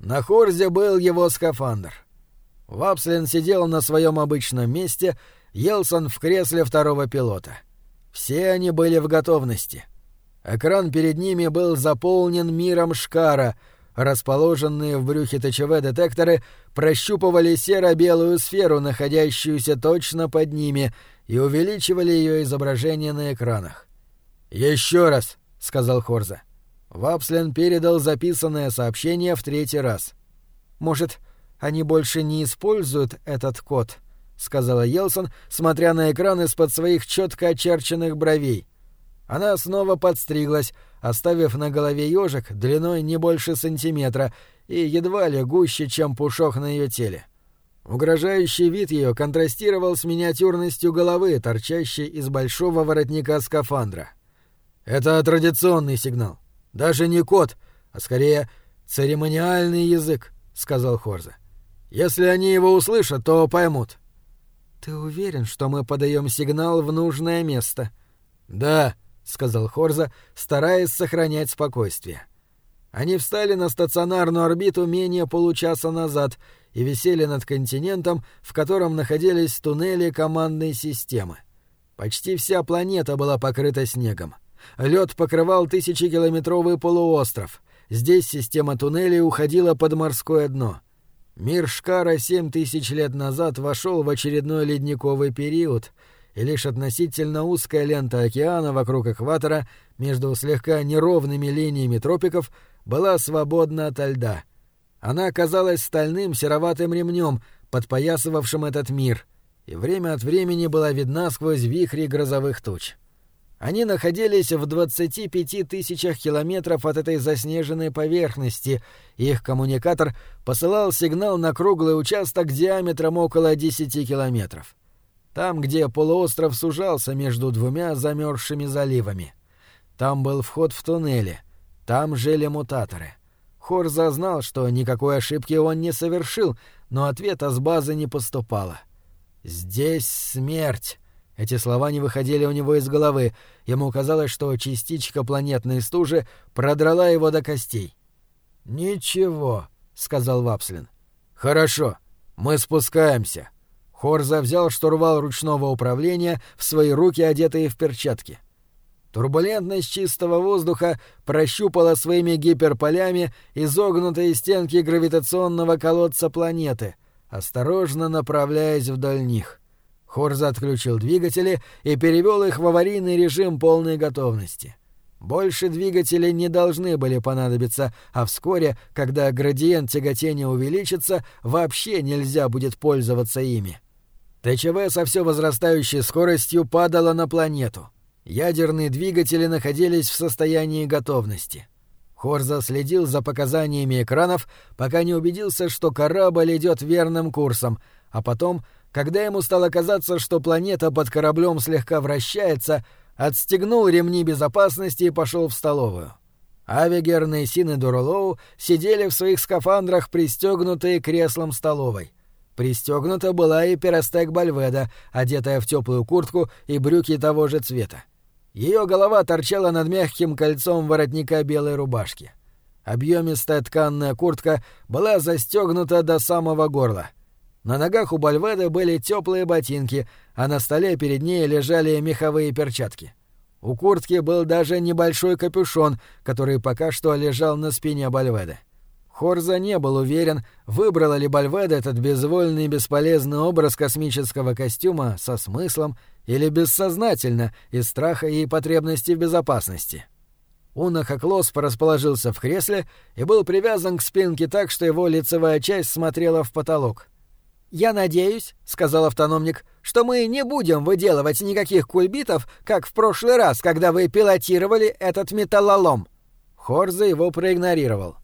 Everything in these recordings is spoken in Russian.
На Хорзе был его скафандр. Вапслин сидел на своем обычном месте, Йелсон в кресле второго пилота. Все они были в готовности. Экран перед ними был заполнен миром Шкара. Расположенные в брюхе ТЧВ детекторы прощупывали серо-белую сферу, находящуюся точно под ними, и увеличивали ее изображение на экранах. «Еще раз», — сказал Хорза. Вапслин передал записанное сообщение в третий раз. «Может, они больше не используют этот код?» — сказала Йелсон, смотря на экран из-под своих четко очерченных бровей. Она снова подстриглась, оставив на голове ежик длиной не больше сантиметра и едва ли гуще, чем пушок на ее теле. Угрожающий вид ее контрастировал с миниатюрностью головы, торчащей из большого воротника скафандра. «Это традиционный сигнал. Даже не код, а скорее церемониальный язык», — сказал Хорза. «Если они его услышат, то поймут». «Ты уверен, что мы подаем сигнал в нужное место?» «Да», — сказал Хорза, стараясь сохранять спокойствие. Они встали на стационарную орбиту менее получаса назад и висели над континентом, в котором находились туннели командной системы. Почти вся планета была покрыта снегом. Лед покрывал тысячекилометровый полуостров. Здесь система туннелей уходила под морское дно. Мир Шкара 7000 лет назад вошел в очередной ледниковый период, и лишь относительно узкая лента океана вокруг экватора между слегка неровными линиями тропиков была свободна ото льда. Она казалась стальным сероватым ремнем, подпоясывавшим этот мир, и время от времени была видна сквозь вихри грозовых туч. Они находились в 25 тысячах километров от этой заснеженной поверхности, и их коммуникатор посылал сигнал на круглый участок диаметром около 10 километров. Там, где полуостров сужался между двумя замерзшими заливами. Там был вход в туннели. Там жили мутаторы. Хорза знал, что никакой ошибки он не совершил, но ответа с базы не поступало. «Здесь смерть». Эти слова не выходили у него из головы. Ему казалось, что частичка планетной стужи продрала его до костей. «Ничего», — сказал Вапслин. «Хорошо, мы спускаемся». Хорза взял штурвал ручного управления в свои руки, одетые в перчатки. Турбулентность чистого воздуха прощупала своими гиперполями изогнутые стенки гравитационного колодца планеты, осторожно направляясь вдоль них. Хорза отключил двигатели и перевел их в аварийный режим полной готовности. Больше двигателей не должны были понадобиться, а вскоре, когда градиент тяготения увеличится, вообще нельзя будет пользоваться ими. ТЧВ со все возрастающей скоростью падала на планету. Ядерные двигатели находились в состоянии готовности. Хорза следил за показаниями экранов, пока не убедился, что корабль идет верным курсом, а потом, когда ему стало казаться, что планета под кораблем слегка вращается, отстегнул ремни безопасности и пошел в столовую. Авигер, Нейсин и Дуролоу сидели в своих скафандрах, пристегнутые к креслам столовой. Пристегнута была и Перестек Бальведа, одетая в теплую куртку и брюки того же цвета. Ее голова торчала над мягким кольцом воротника белой рубашки. Объемистая тканная куртка была застегнута до самого горла. На ногах у Бальведа были теплые ботинки, а на столе перед ней лежали меховые перчатки. У куртки был даже небольшой капюшон, который пока что лежал на спине Бальведа. Хорза не был уверен, выбрала ли Бальведа этот безвольный и бесполезный образ космического костюма со смыслом или бессознательно, из страха и потребности в безопасности. Уна Хаклосп расположился в кресле и был привязан к спинке так, что его лицевая часть смотрела в потолок. «Я надеюсь, — сказал автономник, — что мы не будем выделывать никаких кульбитов, как в прошлый раз, когда вы пилотировали этот металлолом». Хорза его проигнорировал.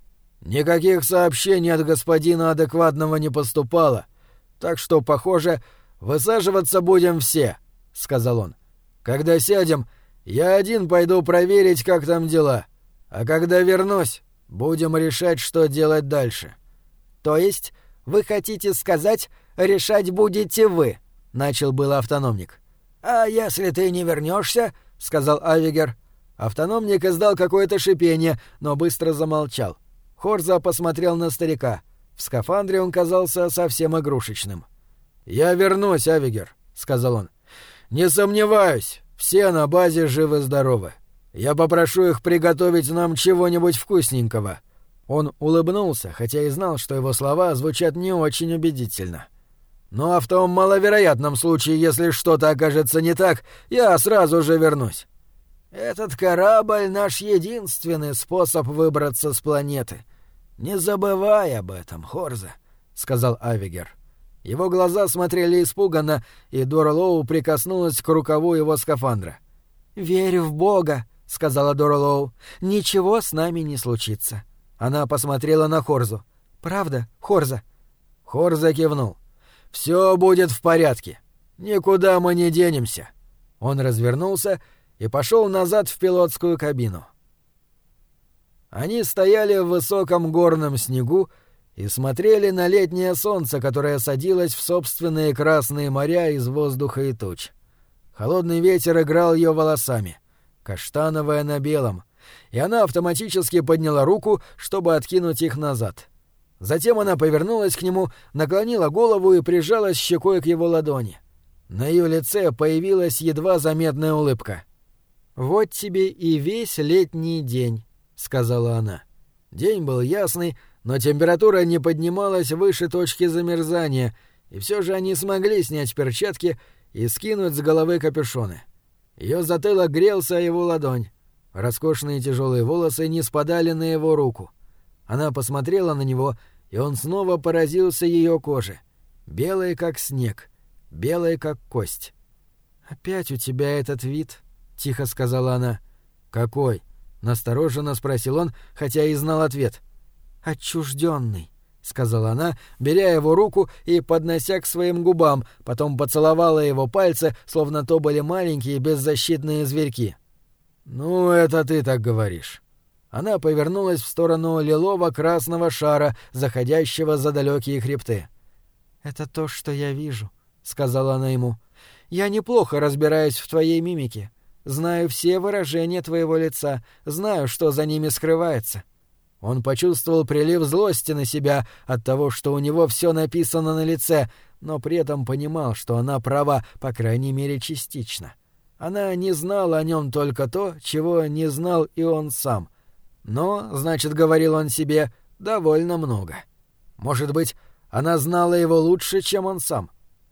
«Никаких сообщений от господина адекватного не поступало, так что, похоже, высаживаться будем все», — сказал он. «Когда сядем, я один пойду проверить, как там дела, а когда вернусь, будем решать, что делать дальше». «То есть вы хотите сказать, решать будете вы?» — начал было автономник. «А если ты не вернешься?» — сказал Авигер. Автономник издал какое-то шипение, но быстро замолчал. Хорза посмотрел на старика. В скафандре он казался совсем игрушечным. «Я вернусь, Авигер», — сказал он. «Не сомневаюсь, все на базе живы-здоровы. Я попрошу их приготовить нам чего-нибудь вкусненького». Он улыбнулся, хотя и знал, что его слова звучат не очень убедительно. «Ну а в том маловероятном случае, если что-то окажется не так, я сразу же вернусь. Этот корабль — наш единственный способ выбраться с планеты. Не забывай об этом, Хорза», — сказал Авигер. Его глаза смотрели испуганно, и Доролоу прикоснулась к рукаву его скафандра. «Верь в Бога», — сказала Доролоу. «Ничего с нами не случится». Она посмотрела на Хорзу. «Правда, Хорза?» Хорза кивнул. «Все будет в порядке. Никуда мы не денемся». Он развернулся и пошел назад в пилотскую кабину. Они стояли в высоком горном снегу и смотрели на летнее солнце, которое садилось в собственные красные моря из воздуха и туч. Холодный ветер играл ее волосами, каштановая на белом, и она автоматически подняла руку, чтобы откинуть их назад. Затем она повернулась к нему, наклонила голову и прижалась щекой к его ладони. На ее лице появилась едва заметная улыбка. «Вот тебе и весь летний день», — сказала она. День был ясный, но температура не поднималась выше точки замерзания, и все же они смогли снять перчатки и скинуть с головы капюшоны. Ее затылок грелся о его ладонь. Роскошные тяжелые волосы не спадали на его руку. Она посмотрела на него, и он снова поразился ее коже. Белой, как снег, белой, как кость. «Опять у тебя этот вид», — тихо сказала она. «Какой?» — настороженно спросил он, хотя и знал ответ. «Отчужденный», — сказала она, беря его руку и поднося к своим губам, потом поцеловала его пальцы, словно то были маленькие беззащитные зверьки. «Ну, это ты так говоришь». Она повернулась в сторону лилово-красного шара, заходящего за далекие хребты. «Это то, что я вижу», — сказала она ему. «Я неплохо разбираюсь в твоей мимике. Знаю все выражения твоего лица, знаю, что за ними скрывается». Он почувствовал прилив злости на себя от того, что у него все написано на лице, но при этом понимал, что она права, по крайней мере, частично. Она не знала о нем только то, чего не знал и он сам. Но, значит, говорил он себе, довольно много. Может быть, она знала его лучше, чем он сам.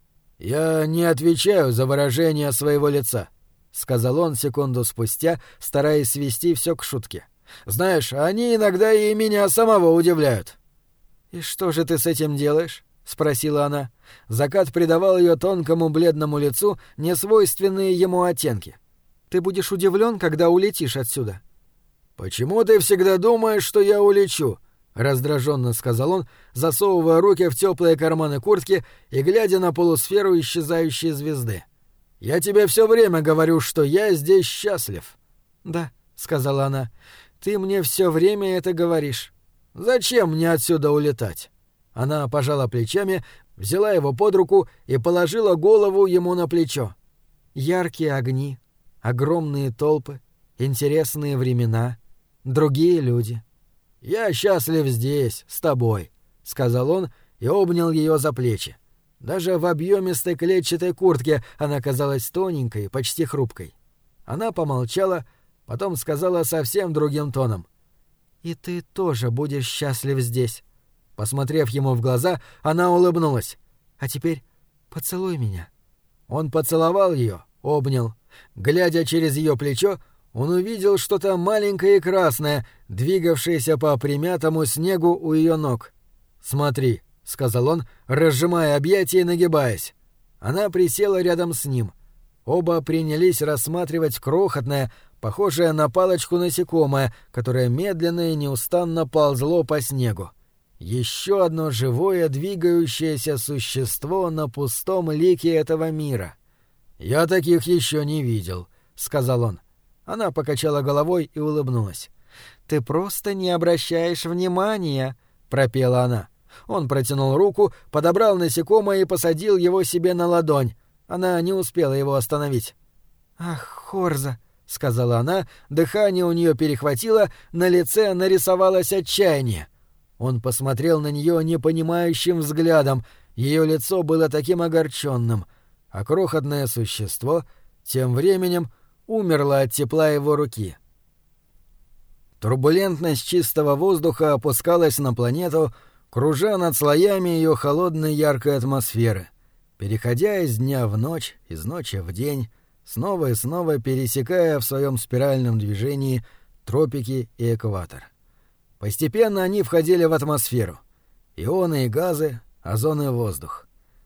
«Я не отвечаю за выражение своего лица», — сказал он секунду спустя, стараясь свести все к шутке. «Знаешь, они иногда и меня самого удивляют». «И что же ты с этим делаешь?» — спросила она. Закат придавал ее тонкому бледному лицу несвойственные ему оттенки. «Ты будешь удивлен, когда улетишь отсюда». «Почему ты всегда думаешь, что я улечу?» — раздраженно сказал он, засовывая руки в теплые карманы куртки и глядя на полусферу исчезающей звезды. «Я тебе все время говорю, что я здесь счастлив». «Да», — сказала она, — «ты мне все время это говоришь». «Зачем мне отсюда улетать?» Она пожала плечами, взяла его под руку и положила голову ему на плечо. «Яркие огни, огромные толпы, интересные времена, другие люди». «Я счастлив здесь, с тобой», — сказал он и обнял ее за плечи. Даже в объемистой клетчатой куртке она казалась тоненькой, почти хрупкой. Она помолчала, потом сказала совсем другим тоном. «И ты тоже будешь счастлив здесь». Посмотрев ему в глаза, она улыбнулась. «А теперь поцелуй меня». Он поцеловал ее, обнял. Глядя через ее плечо, он увидел что-то маленькое и красное, двигавшееся по примятому снегу у ее ног. «Смотри», — сказал он, разжимая объятия и нагибаясь. Она присела рядом с ним. Оба принялись рассматривать крохотное, похожее на палочку насекомое, которое медленно и неустанно ползло по снегу. Еще одно живое, двигающееся существо на пустом лике этого мира. «Я таких еще не видел», — сказал он. Она покачала головой и улыбнулась. «Ты просто не обращаешь внимания», — пропела она. Он протянул руку, подобрал насекомое и посадил его себе на ладонь. Она не успела его остановить. «Ах, Хорза», — сказала она, дыхание у нее перехватило, на лице нарисовалось отчаяние. Он посмотрел на нее непонимающим взглядом, ее лицо было таким огорченным, а крохотное существо тем временем умерло от тепла его руки. Турбулентность чистого воздуха опускалась на планету, кружа над слоями ее холодной яркой атмосферы, переходя из дня в ночь, из ночи в день, снова и снова пересекая в своем спиральном движении тропики и экватор. Постепенно они входили в атмосферу. Ионы и газы, озон и воздух.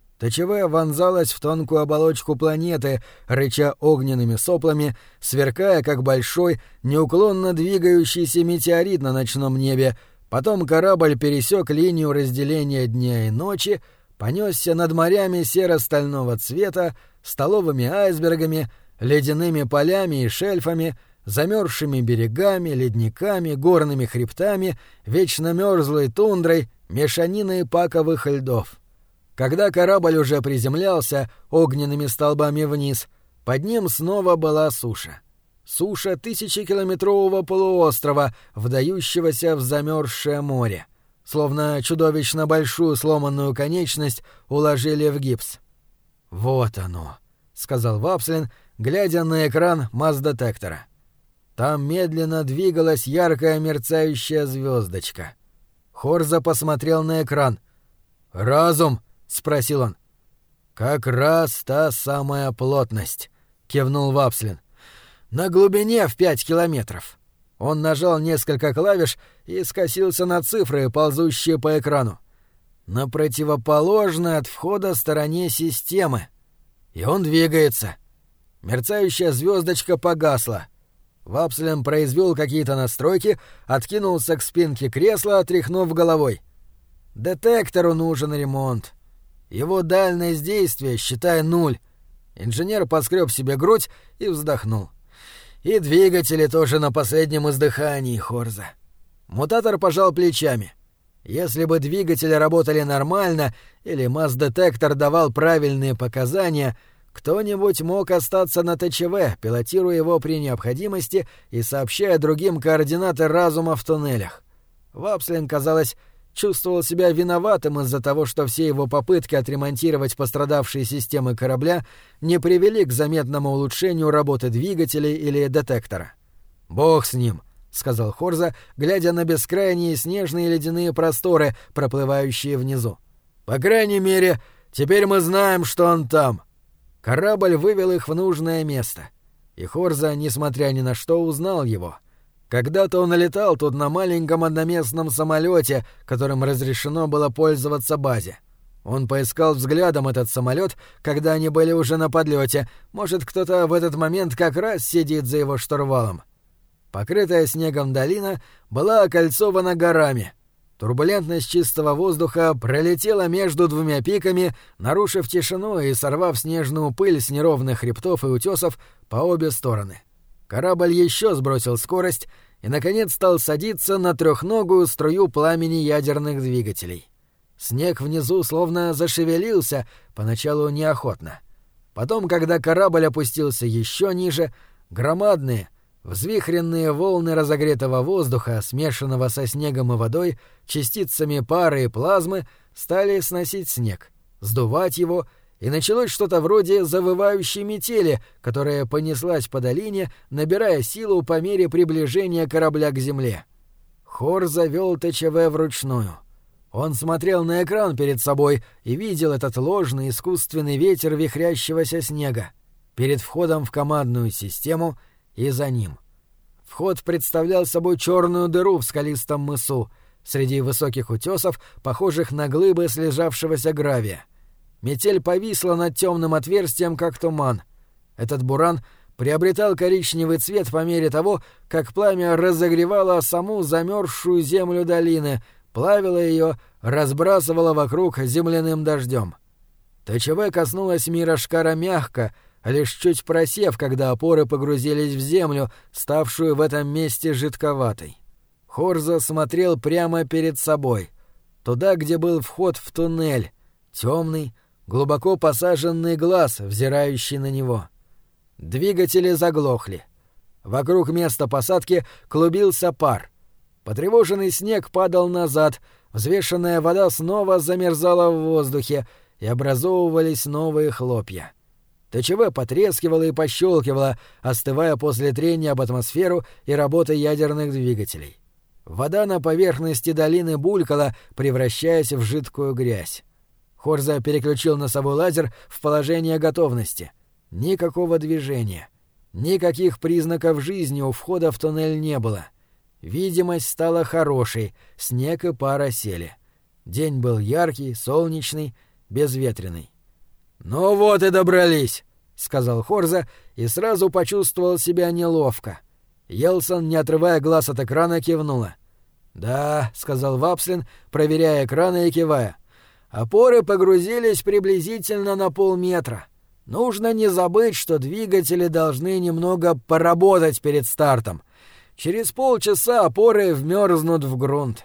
ТЧВ вонзалась в тонкую оболочку планеты, рыча огненными соплами, сверкая, как большой, неуклонно двигающийся метеорит на ночном небе. Потом корабль пересек линию разделения дня и ночи, понесся над морями серо-стального цвета, столовыми айсбергами, ледяными полями и шельфами, замерзшими берегами, ледниками, горными хребтами, вечно мерзлой тундрой, мешаниной паковых льдов. Когда корабль уже приземлялся огненными столбами вниз, под ним снова была суша. Суша 1000-километрового полуострова, вдающегося в замерзшее море. Словно чудовищно большую сломанную конечность уложили в гипс. «Вот оно», — сказал Вапслин, глядя на экран масс-детектора. Там медленно двигалась яркая мерцающая звездочка. Хорза посмотрел на экран. «Разум?» — спросил он. «Как раз та самая плотность», — кивнул Вапслин. «На глубине в 5 километров». Он нажал несколько клавиш и скосился на цифры, ползущие по экрану. «На противоположной от входа стороне системы. И он двигается». Мерцающая звездочка погасла. Вапслин произвел какие-то настройки, откинулся к спинке кресла, отряхнув головой. «Детектору нужен ремонт. Его дальность действия, считай, 0. Инженер поскреб себе грудь и вздохнул. «И двигатели тоже на последнем издыхании, Хорза». Мутатор пожал плечами. Если бы двигатели работали нормально или масс-детектор давал правильные показания, кто-нибудь мог остаться на ТЧВ, пилотируя его при необходимости и сообщая другим координаты разума в туннелях. Вапслин, казалось, чувствовал себя виноватым из-за того, что все его попытки отремонтировать пострадавшие системы корабля не привели к заметному улучшению работы двигателей или детектора. «Бог с ним», — сказал Хорза, глядя на бескрайние снежные ледяные просторы, проплывающие внизу. «По крайней мере, теперь мы знаем, что он там». Корабль вывел их в нужное место, и Хорза, несмотря ни на что, узнал его. Когда-то он летал тут на маленьком одноместном самолете, которым разрешено было пользоваться базе. Он поискал взглядом этот самолет, когда они были уже на подлете. Может, кто-то в этот момент как раз сидит за его штурвалом. Покрытая снегом долина была окольцована горами. Турбулентность чистого воздуха пролетела между двумя пиками, нарушив тишину и сорвав снежную пыль с неровных хребтов и утесов по обе стороны. Корабль еще сбросил скорость и, наконец, стал садиться на трехногую струю пламени ядерных двигателей. Снег внизу словно зашевелился, поначалу неохотно. Потом, когда корабль опустился еще ниже, громадные, взвихренные волны разогретого воздуха, смешанного со снегом и водой, частицами пары и плазмы, стали сносить снег, сдувать его, и началось что-то вроде завывающей метели, которая понеслась по долине, набирая силу по мере приближения корабля к земле. Хорза вел ТЧВ вручную. Он смотрел на экран перед собой и видел этот ложный искусственный ветер вихрящегося снега перед входом в командную систему и за ним. Вход представлял собой черную дыру в скалистом мысу, среди высоких утесов, похожих на глыбы слежавшегося гравия. Метель повисла над темным отверстием, как туман. Этот буран приобретал коричневый цвет по мере того, как пламя разогревало саму замерзшую землю долины, плавило ее, разбрасывало вокруг земляным дождем. ТЧВ коснулась Мирашкара мягко, лишь чуть просев, когда опоры погрузились в землю, ставшую в этом месте жидковатой. Хорза смотрел прямо перед собой, туда, где был вход в туннель, темный, глубоко посаженный глаз, взирающий на него. Двигатели заглохли. Вокруг места посадки клубился пар. Потревоженный снег падал назад, взвешенная вода снова замерзала в воздухе, и образовывались новые хлопья. ТЧВ потрескивало и пощелкивало, остывая после трения об атмосферу и работы ядерных двигателей. Вода на поверхности долины булькала, превращаясь в жидкую грязь. Хорза переключил носовой лазер в положение готовности. Никакого движения. Никаких признаков жизни у входа в туннель не было. Видимость стала хорошей, снег и пар сели. День был яркий, солнечный, безветренный. «Ну вот и добрались», — сказал Хорза и сразу почувствовал себя неловко. Йелсон, не отрывая глаз от экрана, кивнула. «Да», — сказал Вапслин, проверяя экраны и кивая. «Опоры погрузились приблизительно на полметра. Нужно не забыть, что двигатели должны немного поработать перед стартом. Через полчаса опоры вмерзнут в грунт».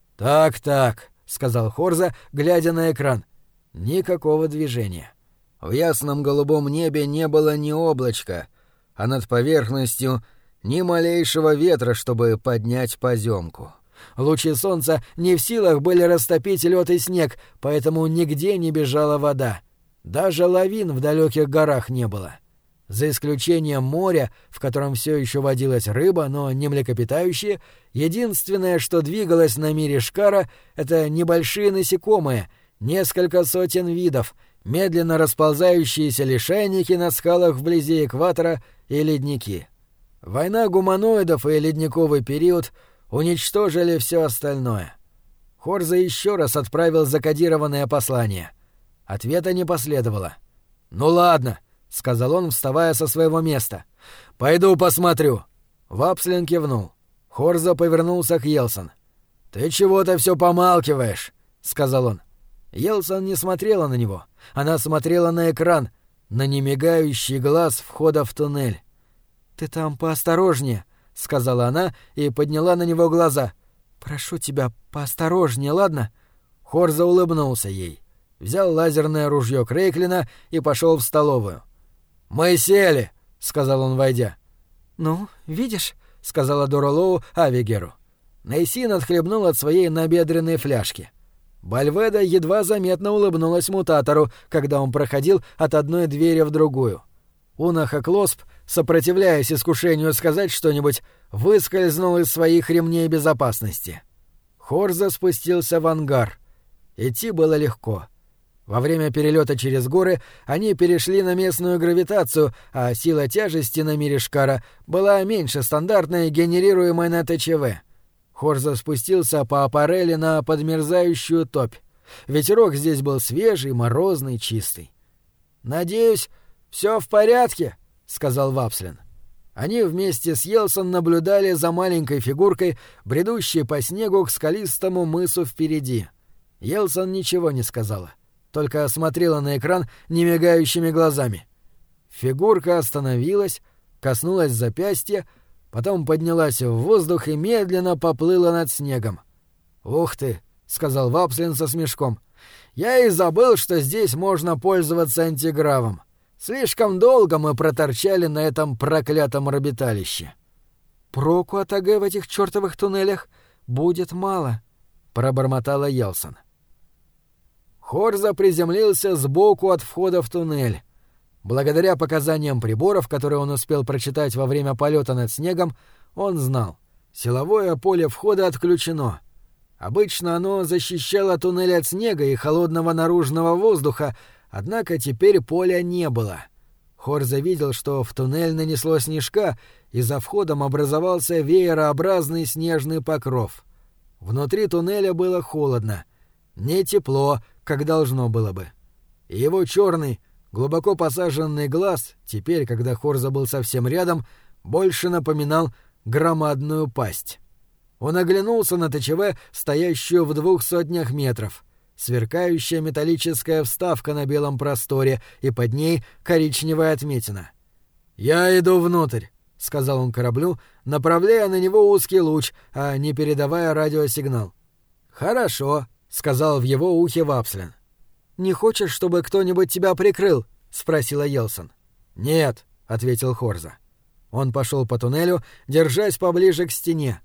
«Так», — сказал Хорза, глядя на экран. Никакого движения. В ясном голубом небе не было ни облачка, а над поверхностью ни малейшего ветра, чтобы поднять поземку. Лучи солнца не в силах были растопить лед и снег, поэтому нигде не бежала вода. Даже лавин в далеких горах не было. За исключением моря, в котором все еще водилась рыба, но не млекопитающие, единственное, что двигалось на мире Шкара, это небольшие насекомые, несколько сотен видов, медленно расползающиеся лишайники на скалах вблизи экватора и ледники. Война гуманоидов и ледниковый период уничтожили все остальное. Хорза еще раз отправил закодированное послание. Ответа не последовало. «Ну ладно», — сказал он, вставая со своего места. «Пойду посмотрю». Вапслин кивнул. Хорза повернулся к Йелсон. «Ты чего-то все помалкиваешь», — сказал он. Йелсон не смотрела на него. Она смотрела на экран, на немигающий глаз входа в туннель. «Ты там поосторожнее», — сказала она и подняла на него глаза. «Прошу тебя, поосторожнее, ладно?» Хорза улыбнулся ей. Взял лазерное ружье Крейклина и пошел в столовую. «Мы сели», — сказал он, войдя. «Ну, видишь», — сказала Дора Лоу Авигеру. Нейсин отхлебнул от своей набедренной фляжки. Бальведа едва заметно улыбнулась мутатору, когда он проходил от одной двери в другую. Унаха Клосп, сопротивляясь искушению сказать что-нибудь, выскользнул из своих ремней безопасности. Хорза спустился в ангар. Идти было легко. Во время перелета через горы они перешли на местную гравитацию, а сила тяжести на мире Шкара была меньше стандартной, генерируемой на ТЧВ. Хорза спустился по аппарели на подмерзающую топь. Ветерок здесь был свежий, морозный, чистый. «Надеюсь, все в порядке», — сказал Вапслин. Они вместе с Йелсон наблюдали за маленькой фигуркой, бредущей по снегу к скалистому мысу впереди. Йелсон ничего не сказала, только смотрела на экран немигающими глазами. Фигурка остановилась, коснулась запястья, потом поднялась в воздух и медленно поплыла над снегом. «Ух ты!» — сказал Вапслин со смешком. «Я и забыл, что здесь можно пользоваться антигравом. Слишком долго мы проторчали на этом проклятом орбиталище». «Проку от АГ в этих чертовых туннелях будет мало», — пробормотала Йелсон. Хорза приземлился сбоку от входа в туннель. Благодаря показаниям приборов, которые он успел прочитать во время полета над снегом, он знал — силовое поле входа отключено. Обычно оно защищало туннель от снега и холодного наружного воздуха, однако теперь поля не было. Хорза видел, что в туннель нанесло снежка, и за входом образовался веерообразный снежный покров. Внутри туннеля было холодно, не тепло, как должно было бы. И его черный, глубоко посаженный глаз, теперь, когда Хорза был совсем рядом, больше напоминал громадную пасть. Он оглянулся на ТЧВ, стоящую в 200 метров. Сверкающая металлическая вставка на белом просторе, и под ней коричневая отметина. «Я иду внутрь», — сказал он кораблю, направляя на него узкий луч, а не передавая радиосигнал. «Хорошо», — сказал в его ухе Вапслин. «Не хочешь, чтобы кто-нибудь тебя прикрыл?» — спросила Йелсон. «Нет», — ответил Хорза. Он пошел по туннелю, держась поближе к стене.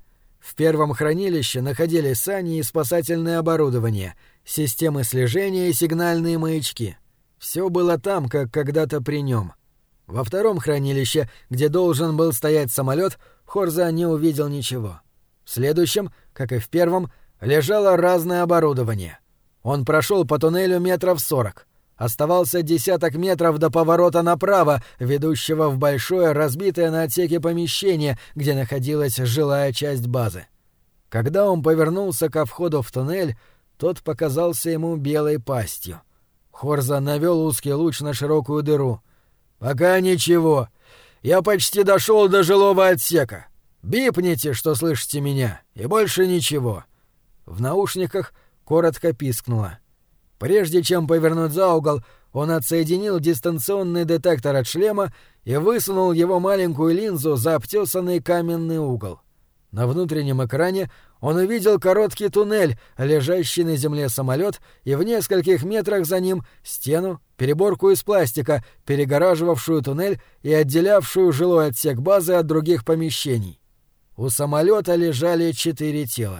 В первом хранилище находились сани и спасательное оборудование, системы слежения и сигнальные маячки. Все было там, как когда-то при нем. Во втором хранилище, где должен был стоять самолет, Хорза не увидел ничего. В следующем, как и в первом, лежало разное оборудование. Он прошел по туннелю 40 метров. Оставался 10 метров до поворота направо, ведущего в большое разбитое на отсеки помещение, где находилась жилая часть базы. Когда он повернулся ко входу в туннель, тот показался ему белой пастью. Хорза навел узкий луч на широкую дыру. «Пока ничего. Я почти дошел до жилого отсека. Бипните, что слышите меня, и больше ничего». В наушниках коротко пискнуло. Прежде чем повернуть за угол, он отсоединил дистанционный детектор от шлема и высунул его маленькую линзу за обтесанный каменный угол. На внутреннем экране он увидел короткий туннель, лежащий на земле самолет, и в нескольких метрах за ним стену, переборку из пластика, перегораживавшую туннель и отделявшую жилой отсек базы от других помещений. У самолета лежали 4 тела.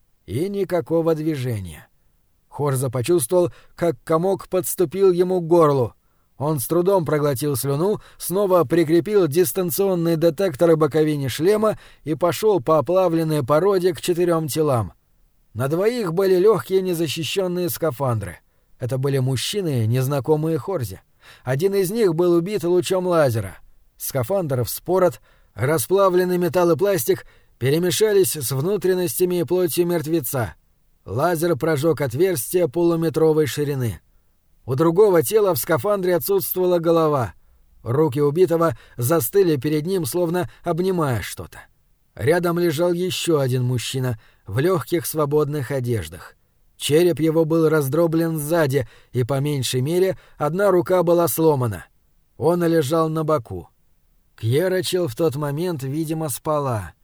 И никакого движения. Хорза почувствовал, как комок подступил ему к горлу. Он с трудом проглотил слюну, снова прикрепил дистанционный детектор к боковине шлема и пошел по оплавленной породе к 4 телам. На двоих были легкие незащищенные скафандры. Это были мужчины, незнакомые Хорзе. Один из них был убит лучом лазера. Скафандр вспорот, расплавленный металл и пластик перемешались с внутренностями и плотью мертвеца. Лазер прожег отверстие полуметровой ширины. У другого тела в скафандре отсутствовала голова. Руки убитого застыли перед ним, словно обнимая что-то. Рядом лежал еще один мужчина в легких свободных одеждах. Череп его был раздроблен сзади, и по меньшей мере одна рука была сломана. Он лежал на боку. Кьерачил в тот момент, видимо, спала.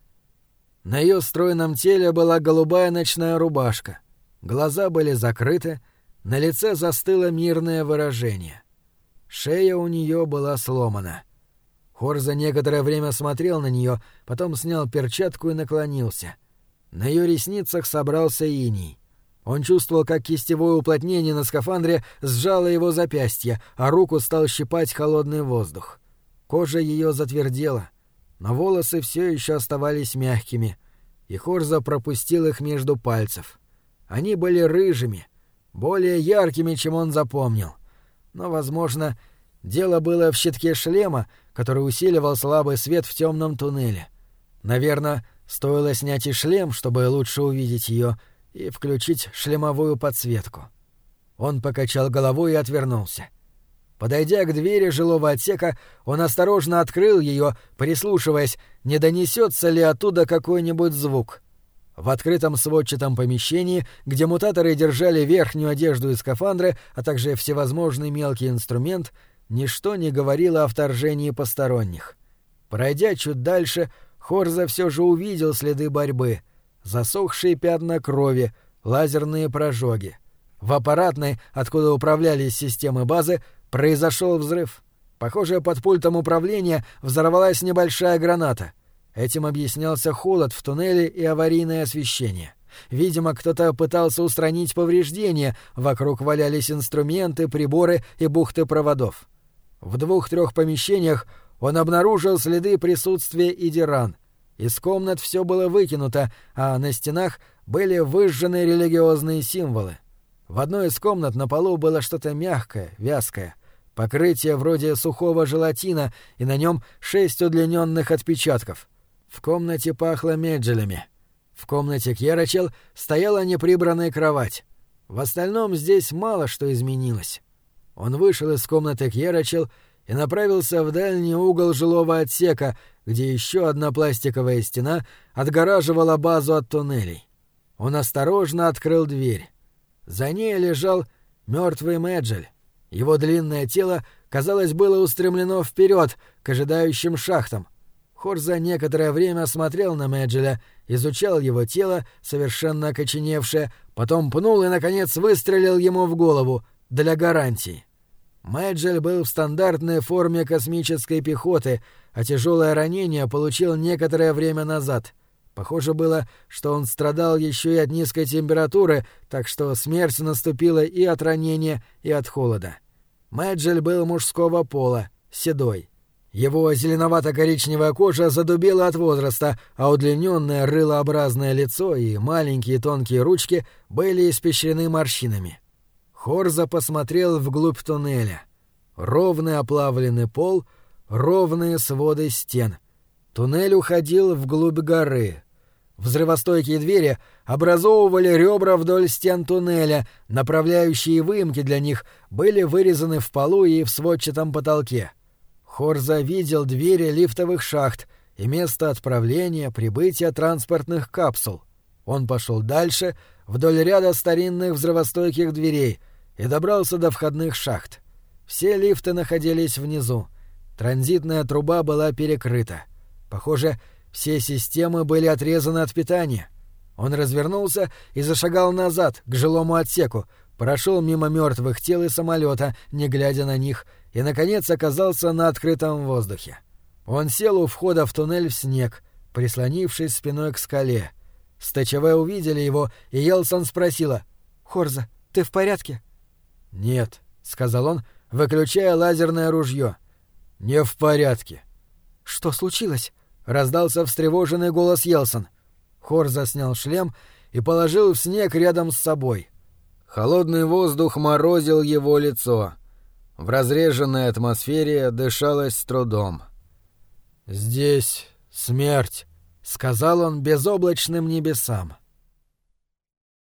На ее стройном теле была голубая ночная рубашка. Глаза были закрыты, на лице застыло мирное выражение. Шея у нее была сломана. Хорза некоторое время смотрел на нее, потом снял перчатку и наклонился. На ее ресницах собрался иней. Он чувствовал, как кистевое уплотнение на скафандре сжало его запястье, а руку стал щипать холодный воздух. Кожа ее затвердела, но волосы все еще оставались мягкими, и Хорза пропустил их между пальцев. Они были рыжими, более яркими, чем он запомнил. Но, возможно, дело было в щитке шлема, который усиливал слабый свет в темном туннеле. Наверное, стоило снять и шлем, чтобы лучше увидеть ее, и включить шлемовую подсветку. Он покачал головой и отвернулся. Подойдя к двери жилого отсека, он осторожно открыл ее, прислушиваясь, не донесется ли оттуда какой-нибудь звук. В открытом сводчатом помещении, где мутаторы держали верхнюю одежду и скафандры, а также всевозможный мелкий инструмент, ничто не говорило о вторжении посторонних. Пройдя чуть дальше, Хорза все же увидел следы борьбы, засохшие пятна крови, лазерные прожоги. В аппаратной, откуда управлялись системы базы, произошел взрыв. Похоже, под пультом управления взорвалась небольшая граната. Этим объяснялся холод в туннеле и аварийное освещение. Видимо, кто-то пытался устранить повреждения, вокруг валялись инструменты, приборы и бухты проводов. В 2-3 помещениях он обнаружил следы присутствия Идиран. Из комнат все было выкинуто, а на стенах были выжжены религиозные символы. В одной из комнат на полу было что-то мягкое, вязкое, покрытие вроде сухого желатина, и на нем 6 удлиненных отпечатков. В комнате пахло меджелями. В комнате Кьерачил стояла неприбранная кровать. В остальном здесь мало что изменилось. Он вышел из комнаты Кьерачил и направился в дальний угол жилого отсека, где еще одна пластиковая стена отгораживала базу от туннелей. Он осторожно открыл дверь. За ней лежал мертвый Меджель. Его длинное тело, казалось, было устремлено вперед, к ожидающим шахтам. Хорза некоторое время смотрел на Меджеля, изучал его тело, совершенно окоченевшее, потом пнул и, наконец, выстрелил ему в голову, для гарантии. Меджель был в стандартной форме космической пехоты, а тяжелое ранение получил некоторое время назад. Похоже было, что он страдал еще и от низкой температуры, так что смерть наступила и от ранения, и от холода. Мэджель был мужского пола, седой. Его зеленовато-коричневая кожа задубела от возраста, а удлиненное рылообразное лицо и маленькие тонкие ручки были испещрены морщинами. Хорза посмотрел вглубь туннеля. Ровный оплавленный пол, ровные своды стен. Туннель уходил вглубь горы. Взрывостойкие двери образовывали ребра вдоль стен туннеля, направляющие выемки для них были вырезаны в полу и в сводчатом потолке. Хорза видел двери лифтовых шахт и место отправления, прибытия транспортных капсул. Он пошел дальше, вдоль ряда старинных взрывостойких дверей, и добрался до входных шахт. Все лифты находились внизу. Транзитная труба была перекрыта. Похоже, все системы были отрезаны от питания. Он развернулся и зашагал назад, к жилому отсеку, прошел мимо мертвых тел и самолета, не глядя на них, и, наконец, оказался на открытом воздухе. Он сел у входа в туннель в снег, прислонившись спиной к скале. СТЧВ увидели его, и Йелсон спросила: «Хорза, ты в порядке?» «Нет», — сказал он, выключая лазерное ружье. «Не в порядке». «Что случилось?» — раздался встревоженный голос Йелсон. Хорза снял шлем и положил в снег рядом с собой. Холодный воздух морозил его лицо. В разреженной атмосфере дышалось с трудом. «Здесь смерть», — сказал он безоблачным небесам.